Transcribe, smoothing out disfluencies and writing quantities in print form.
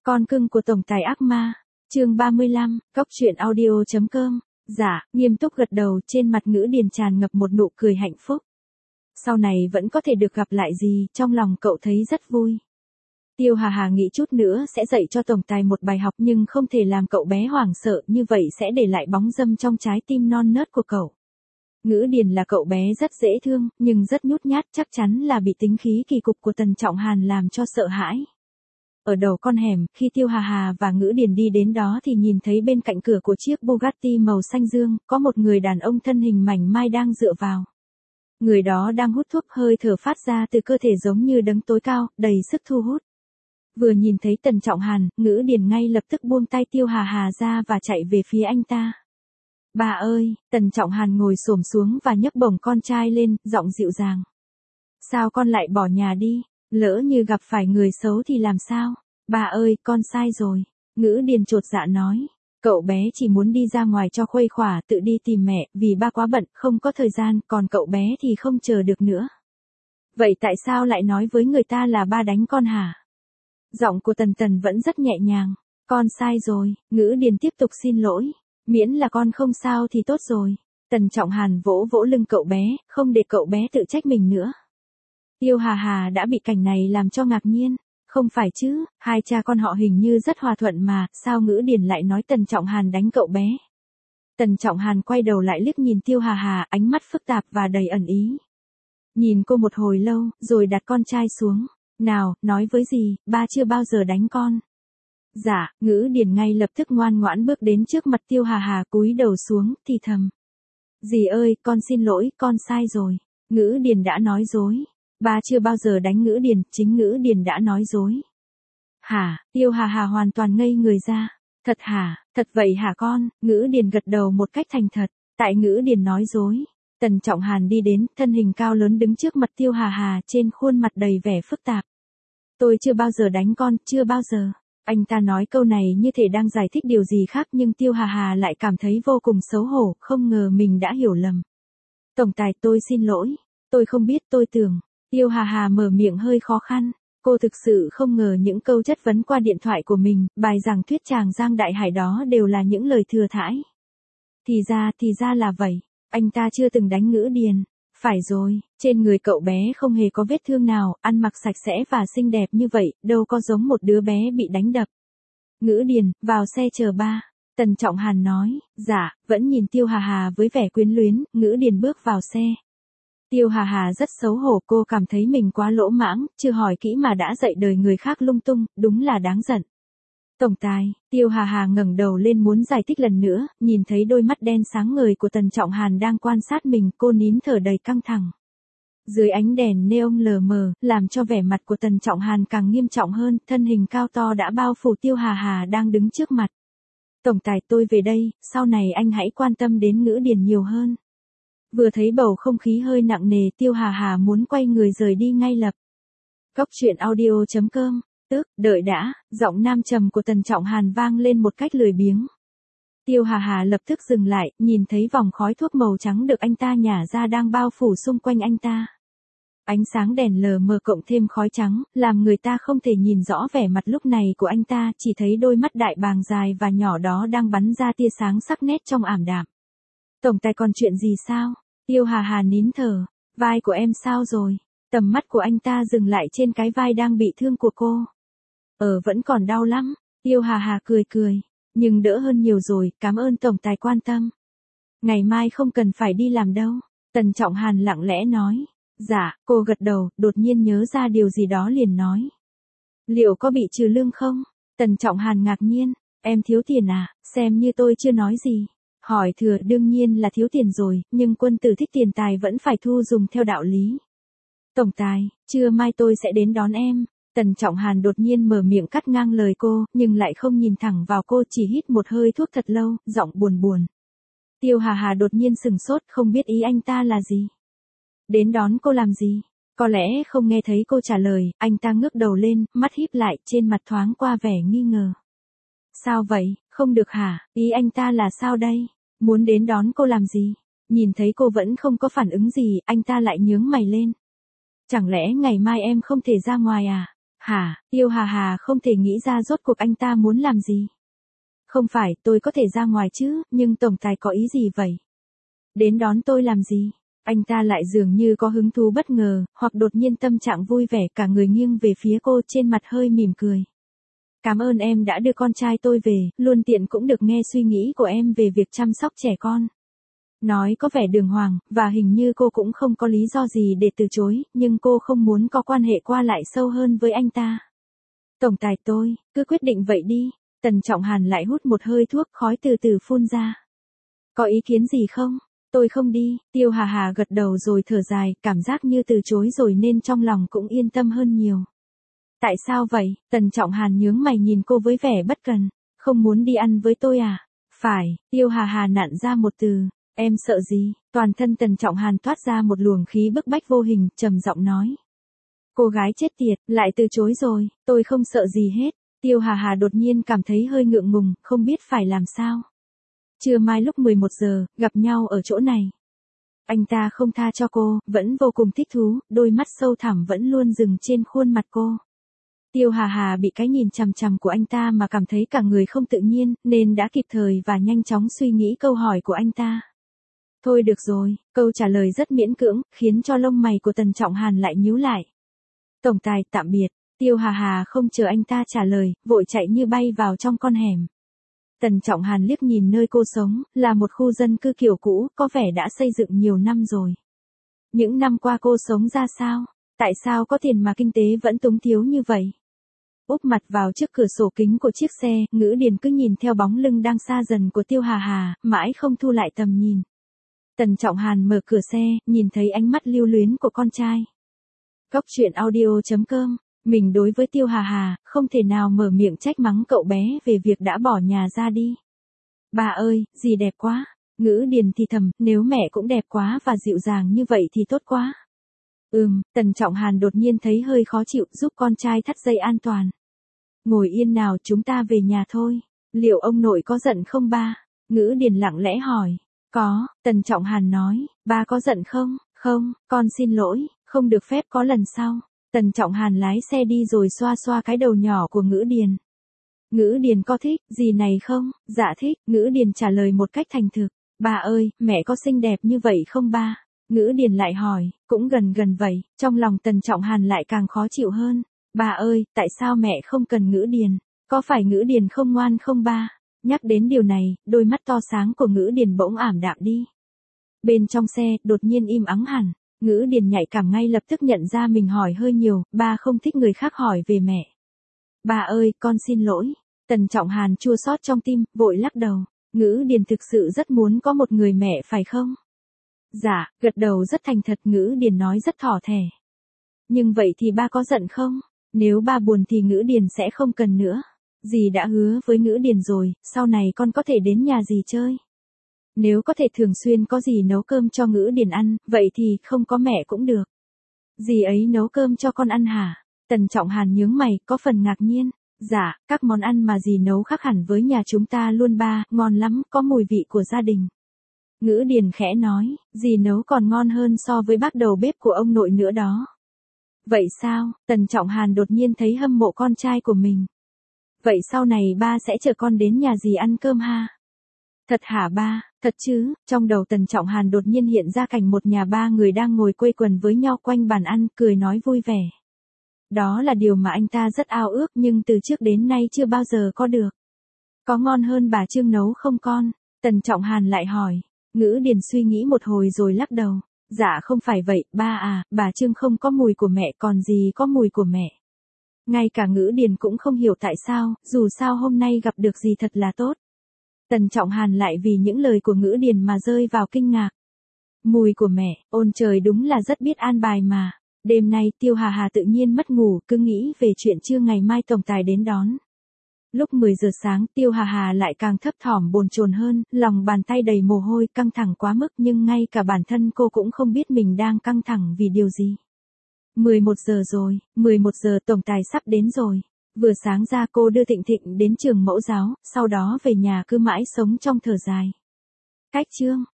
Con cưng của tổng tài ác ma. Chương 35, Cóc truyện audio.com. Dạ, nghiêm túc gật đầu, trên mặt Ngữ Điền tràn ngập một nụ cười hạnh phúc. Sau này vẫn có thể được gặp lại gì, trong lòng cậu thấy rất vui. Tiêu Hà Hà nghĩ chút nữa sẽ dạy cho tổng tài một bài học nhưng không thể làm cậu bé hoảng sợ, như vậy sẽ để lại bóng dâm trong trái tim non nớt của cậu. Ngữ Điền là cậu bé rất dễ thương, nhưng rất nhút nhát, chắc chắn là bị tính khí kỳ cục của Tần Trọng Hàn làm cho sợ hãi. Ở đầu con hẻm, khi Tiêu Hà Hà và Ngữ Điền đi đến đó thì nhìn thấy bên cạnh cửa của chiếc Bugatti màu xanh dương, có một người đàn ông thân hình mảnh mai đang dựa vào. Người đó đang hút thuốc, hơi thở phát ra từ cơ thể giống như đấng tối cao, đầy sức thu hút. Vừa nhìn thấy Tần Trọng Hàn, Ngữ Điền ngay lập tức buông tay Tiêu Hà Hà ra và chạy về phía anh ta. Bà ơi, Tần Trọng Hàn ngồi xổm xuống và nhấc bổng con trai lên, giọng dịu dàng. Sao con lại bỏ nhà đi? Lỡ như gặp phải người xấu thì làm sao? Bà ơi, con sai rồi. Ngữ Điền chột dạ nói. Cậu bé chỉ muốn đi ra ngoài cho khuây khỏa, tự đi tìm mẹ, vì ba quá bận, không có thời gian, còn cậu bé thì không chờ được nữa. Vậy tại sao lại nói với người ta là ba đánh con hả? Giọng của Tần Tần vẫn rất nhẹ nhàng. Con sai rồi, Ngữ Điền tiếp tục xin lỗi. Miễn là con không sao thì tốt rồi. Tần Trọng Hàn vỗ vỗ lưng cậu bé, không để cậu bé tự trách mình nữa. Tiêu Hà Hà đã bị cảnh này làm cho ngạc nhiên. Không phải chứ, hai cha con họ hình như rất hòa thuận mà, sao Ngữ Điền lại nói Tần Trọng Hàn đánh cậu bé? Tần Trọng Hàn quay đầu lại liếc nhìn Tiêu Hà Hà, ánh mắt phức tạp và đầy ẩn ý. Nhìn cô một hồi lâu, rồi đặt con trai xuống. Nào, nói với dì, ba chưa bao giờ đánh con. Dạ, Ngữ Điền ngay lập tức ngoan ngoãn bước đến trước mặt Tiêu Hà Hà, cúi đầu xuống, thì thầm. Dì ơi, con xin lỗi, con sai rồi. Ngữ Điền đã nói dối. Ba chưa bao giờ đánh Ngữ Điền, chính Ngữ Điền đã nói dối. Hả? Tiêu Hà Hà hoàn toàn ngây người ra. Thật hả? Thật vậy hả con? Ngữ Điền gật đầu một cách thành thật. Tại Ngữ Điền nói dối. Tần Trọng Hàn đi đến, thân hình cao lớn đứng trước mặt Tiêu Hà Hà, trên khuôn mặt đầy vẻ phức tạp. Tôi chưa bao giờ đánh con, chưa bao giờ. Anh ta nói câu này như thể đang giải thích điều gì khác, nhưng Tiêu Hà Hà lại cảm thấy vô cùng xấu hổ, không ngờ mình đã hiểu lầm. Tổng tài, tôi xin lỗi. Tôi không biết, tôi tưởng. Tiêu Hà Hà mở miệng hơi khó khăn. Cô thực sự không ngờ những câu chất vấn qua điện thoại của mình, bài giảng thuyết chàng Giang Đại Hải đó đều là những lời thừa thãi. Thì ra là vậy. Anh ta chưa từng đánh Ngữ Điền. Phải rồi, trên người cậu bé không hề có vết thương nào, ăn mặc sạch sẽ và xinh đẹp như vậy, đâu có giống một đứa bé bị đánh đập. Ngữ Điền, vào xe chờ ba. Tần Trọng Hàn nói. Dạ, vẫn nhìn Tiêu Hà Hà với vẻ quyến luyến, Ngữ Điền bước vào xe. Tiêu Hà Hà rất xấu hổ, cô cảm thấy mình quá lỗ mãng, chưa hỏi kỹ mà đã dạy đời người khác lung tung, đúng là đáng giận. Tổng tài, Tiêu Hà Hà ngẩng đầu lên muốn giải thích lần nữa, nhìn thấy đôi mắt đen sáng ngời của Tần Trọng Hàn đang quan sát mình, cô nín thở đầy căng thẳng. Dưới ánh đèn neon lờ mờ, làm cho vẻ mặt của Tần Trọng Hàn càng nghiêm trọng hơn, thân hình cao to đã bao phủ Tiêu Hà Hà đang đứng trước mặt. Tổng tài, tôi về đây, sau này anh hãy quan tâm đến Ngữ Điền nhiều hơn. Vừa thấy bầu không khí hơi nặng nề, Tiêu Hà Hà muốn quay người rời đi ngay lập. Cóc truyện audio.com. Đợi đã, giọng nam trầm của Tần Trọng Hàn vang lên một cách lười biếng. Tiêu Hà Hà lập tức dừng lại, nhìn thấy vòng khói thuốc màu trắng được anh ta nhả ra đang bao phủ xung quanh anh ta. Ánh sáng đèn lờ mờ cộng thêm khói trắng, làm người ta không thể nhìn rõ vẻ mặt lúc này của anh ta, chỉ thấy đôi mắt đại bàng dài và nhỏ đó đang bắn ra tia sáng sắc nét trong ảm đạm. Tổng tài, còn chuyện gì sao? Tiêu Hà Hà nín thở. Vai của em sao rồi? Tầm mắt của anh ta dừng lại trên cái vai đang bị thương của cô. Vẫn còn đau lắm. Tiêu Hà Hà cười. Nhưng đỡ hơn nhiều rồi, cảm ơn tổng tài quan tâm. Ngày mai không cần phải đi làm đâu. Tần Trọng Hàn lặng lẽ nói. Dạ, cô gật đầu, đột nhiên nhớ ra điều gì đó liền nói. Liệu có bị trừ lương không? Tần Trọng Hàn ngạc nhiên. Em thiếu tiền à? Xem như tôi chưa nói gì. Hỏi thừa, đương nhiên là thiếu tiền rồi, nhưng quân tử thích tiền tài vẫn phải thu dùng theo đạo lý. Tổng tài, trưa mai tôi sẽ đến đón em. Tần Trọng Hàn đột nhiên mở miệng cắt ngang lời cô, nhưng lại không nhìn thẳng vào cô, chỉ hít một hơi thuốc thật lâu, giọng buồn buồn. Tiêu Hà Hà đột nhiên sừng sốt, không biết ý anh ta là gì. Đến đón cô làm gì? Có lẽ không nghe thấy cô trả lời, anh ta ngước đầu lên, mắt híp lại, trên mặt thoáng qua vẻ nghi ngờ. Sao vậy, không được hả? Ý anh ta là sao đây? Muốn đến đón cô làm gì? Nhìn thấy cô vẫn không có phản ứng gì, anh ta lại nhướng mày lên. Chẳng lẽ ngày mai em không thể ra ngoài à? Hả, Tiêu Hà Hà không thể nghĩ ra rốt cuộc anh ta muốn làm gì. Không phải, tôi có thể ra ngoài chứ, nhưng tổng tài có ý gì vậy? Đến đón tôi làm gì? Anh ta lại dường như có hứng thú bất ngờ, hoặc đột nhiên tâm trạng vui vẻ, cả người nghiêng về phía cô, trên mặt hơi mỉm cười. Cảm ơn em đã đưa con trai tôi về, luôn tiện cũng được nghe suy nghĩ của em về việc chăm sóc trẻ con. Nói có vẻ đường hoàng, và hình như cô cũng không có lý do gì để từ chối, nhưng cô không muốn có quan hệ qua lại sâu hơn với anh ta. Tổng tài tôi, cứ quyết định vậy đi. Tần Trọng Hàn lại hút một hơi thuốc khói từ từ phun ra. Có ý kiến gì không? Tôi không đi. Tiêu Hà Hà gật đầu rồi thở dài, cảm giác như từ chối rồi nên trong lòng cũng yên tâm hơn nhiều. Tại sao vậy? Tần Trọng Hàn nhướng mày nhìn cô với vẻ bất cần. Không muốn đi ăn với tôi à? Phải. Tiêu Hà Hà nặn ra một từ. Em sợ gì? Toàn thân Tần Trọng Hàn toát ra một luồng khí bức bách vô hình, trầm giọng nói. Cô gái chết tiệt, lại từ chối rồi, tôi không sợ gì hết. Tiêu Hà Hà đột nhiên cảm thấy hơi ngượng ngùng, không biết phải làm sao. Trưa mai lúc 11 giờ, gặp nhau ở chỗ này. Anh ta không tha cho cô, vẫn vô cùng thích thú, đôi mắt sâu thẳm vẫn luôn dừng trên khuôn mặt cô. Tiêu Hà Hà bị cái nhìn chằm chằm của anh ta mà cảm thấy cả người không tự nhiên, nên đã kịp thời và nhanh chóng suy nghĩ câu hỏi của anh ta. Thôi được rồi, câu trả lời rất miễn cưỡng, khiến cho lông mày của Tần Trọng Hàn lại nhíu lại. Tổng tài, tạm biệt. Tiêu Hà Hà không chờ anh ta trả lời, vội chạy như bay vào trong con hẻm. Tần Trọng Hàn liếc nhìn nơi cô sống, là một khu dân cư kiểu cũ, có vẻ đã xây dựng nhiều năm rồi. Những năm qua cô sống ra sao? Tại sao có tiền mà kinh tế vẫn túng thiếu như vậy? Úp mặt vào trước cửa sổ kính của chiếc xe, Ngữ Điền cứ nhìn theo bóng lưng đang xa dần của Tiêu Hà Hà, mãi không thu lại tầm nhìn. Tần Trọng Hàn mở cửa xe, nhìn thấy ánh mắt lưu luyến của con trai. Cóc truyện audio.com. Mình đối với Tiêu Hà Hà, không thể nào mở miệng trách mắng cậu bé về việc đã bỏ nhà ra đi. Bà ơi, dì đẹp quá. Ngữ Điền thì thầm, nếu mẹ cũng đẹp quá và dịu dàng như vậy thì tốt quá. Tần Trọng Hàn đột nhiên thấy hơi khó chịu, giúp con trai thắt dây an toàn. Ngồi yên nào, chúng ta về nhà thôi. Liệu ông nội có giận không ba? Ngữ Điền lặng lẽ hỏi. Có, Tần Trọng Hàn nói, ba có giận không? Không, con xin lỗi, không được phép có lần sau. Tần Trọng Hàn lái xe đi rồi xoa xoa cái đầu nhỏ của Ngữ Điền. Ngữ Điền có thích gì này không? Dạ thích, Ngữ Điền trả lời một cách thành thực. Ba ơi, mẹ có xinh đẹp như vậy không ba? Ngữ Điền lại hỏi, cũng gần gần vậy, trong lòng Tần Trọng Hàn lại càng khó chịu hơn. Ba ơi, tại sao mẹ không cần Ngữ Điền? Có phải Ngữ Điền không ngoan không ba? Nhắc đến điều này, đôi mắt to sáng của Ngữ Điền bỗng ảm đạm đi. Bên trong xe, đột nhiên im ắng hẳn. Ngữ Điền nhạy cảm ngay lập tức nhận ra mình hỏi hơi nhiều, ba không thích người khác hỏi về mẹ. Ba ơi, con xin lỗi. Tần Trọng Hàn chua xót trong tim, vội lắc đầu. Ngữ Điền thực sự rất muốn có một người mẹ phải không? Dạ, gật đầu rất thành thật, Ngữ Điền nói rất thỏ thẻ. Nhưng vậy thì ba có giận không? Nếu ba buồn thì Ngữ Điền sẽ không cần nữa. Dì đã hứa với Ngữ Điền rồi, sau này con có thể đến nhà dì chơi. Nếu có thể thường xuyên có dì nấu cơm cho Ngữ Điền ăn, vậy thì không có mẹ cũng được. Dì ấy nấu cơm cho con ăn hả? Tần Trọng Hàn nhướng mày, có phần ngạc nhiên. Dạ, các món ăn mà dì nấu khác hẳn với nhà chúng ta luôn ba, ngon lắm, có mùi vị của gia đình. Ngữ Điền khẽ nói, dì nấu còn ngon hơn so với bác đầu bếp của ông nội nữa đó. Vậy sao? Tần Trọng Hàn đột nhiên thấy hâm mộ con trai của mình. Vậy sau này ba sẽ chở con đến nhà dì ăn cơm ha? Thật hả ba? Thật chứ? Trong đầu Tần Trọng Hàn đột nhiên hiện ra cảnh một nhà ba người đang ngồi quây quần với nhau quanh bàn ăn, cười nói vui vẻ. Đó là điều mà anh ta rất ao ước nhưng từ trước đến nay chưa bao giờ có được. Có ngon hơn bà Trương nấu không con? Tần Trọng Hàn lại hỏi. Ngữ Điền suy nghĩ một hồi rồi lắc đầu. Dạ không phải vậy, ba à, bà Trương không có mùi của mẹ, còn gì có mùi của mẹ. Ngay cả Ngữ Điền cũng không hiểu tại sao, dù sao hôm nay gặp được gì thật là tốt. Tần Trọng Hàn lại vì những lời của Ngữ Điền mà rơi vào kinh ngạc. Mùi của mẹ, ôn trời đúng là rất biết an bài mà. Đêm nay Tiêu Hà Hà tự nhiên mất ngủ, cứ nghĩ về chuyện trưa ngày mai tổng tài đến đón. Lúc 10 giờ sáng Tiêu Hà Hà lại càng thấp thỏm bồn chồn hơn, lòng bàn tay đầy mồ hôi, căng thẳng quá mức nhưng ngay cả bản thân cô cũng không biết mình đang căng thẳng vì điều gì. 11 giờ rồi, 11 giờ tổng tài sắp đến rồi. Vừa sáng ra cô đưa Thịnh Thịnh đến trường mẫu giáo, sau đó về nhà cứ mãi sống trong thở dài. Cách chương